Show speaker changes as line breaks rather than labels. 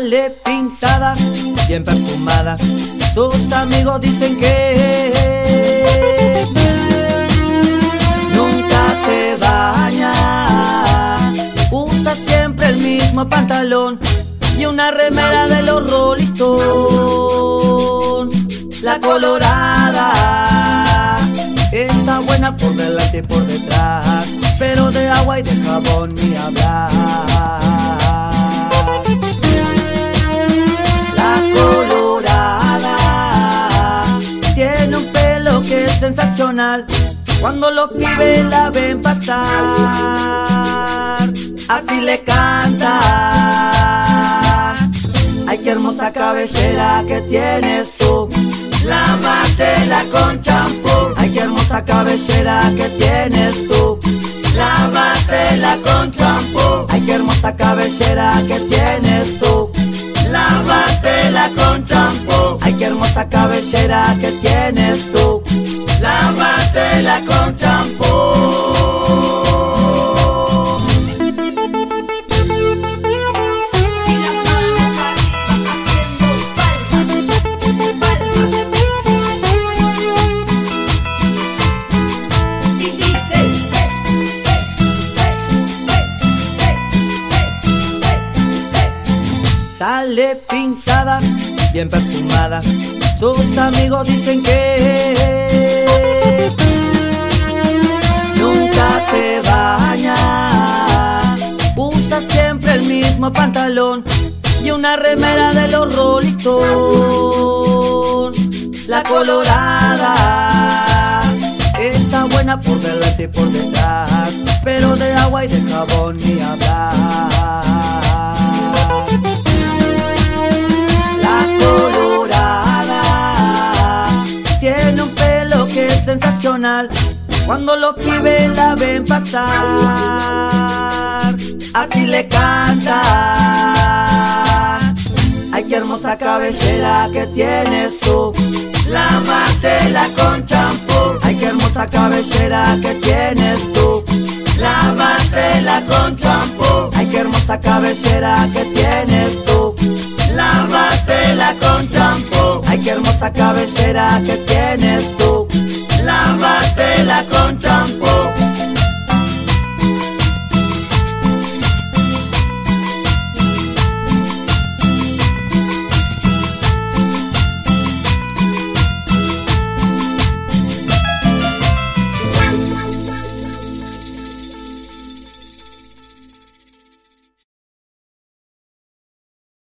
Sale pintada, bien perfumada, sus amigos dicen que nunca se baña, usa siempre el mismo pantalón y una remera de los Rolling Stones. La colorada está buena por delante y por detrás, pero de agua y de jabón ni hablar. La colorada tiene un pelo que es sensacional, cuando los pibes la ven pasar, así le canta. Ay, qué hermosa cabellera que tienes tú, lávatela con champú. Ay, qué hermosa cabellera que tienes tú, lávatela con champú. Ay, qué hermosa cabellera que tienes tú, lávatela con champú. Ay, qué hermosa cabellera que tienes tú, lávatela con champú. Sale pintada, bien perfumada, sus amigos dicen que nunca se baña, usa siempre el mismo pantalón y una remera de los Rolling Stones. La colorada está buena por delante y por detrás, pero de agua y de jabón ni hablar. Tiene un pelo que es sensacional, cuando los pibes la ven pasar, así le canta. Ay, qué hermosa cabellera que tienes tú, lávatela con champú. Ay, qué hermosa cabellera que tienes tú, lávatela con champú. Ay, qué hermosa cabellera que tienes tú, lávatela con champú. Ay, qué hermosa cabellera que tienes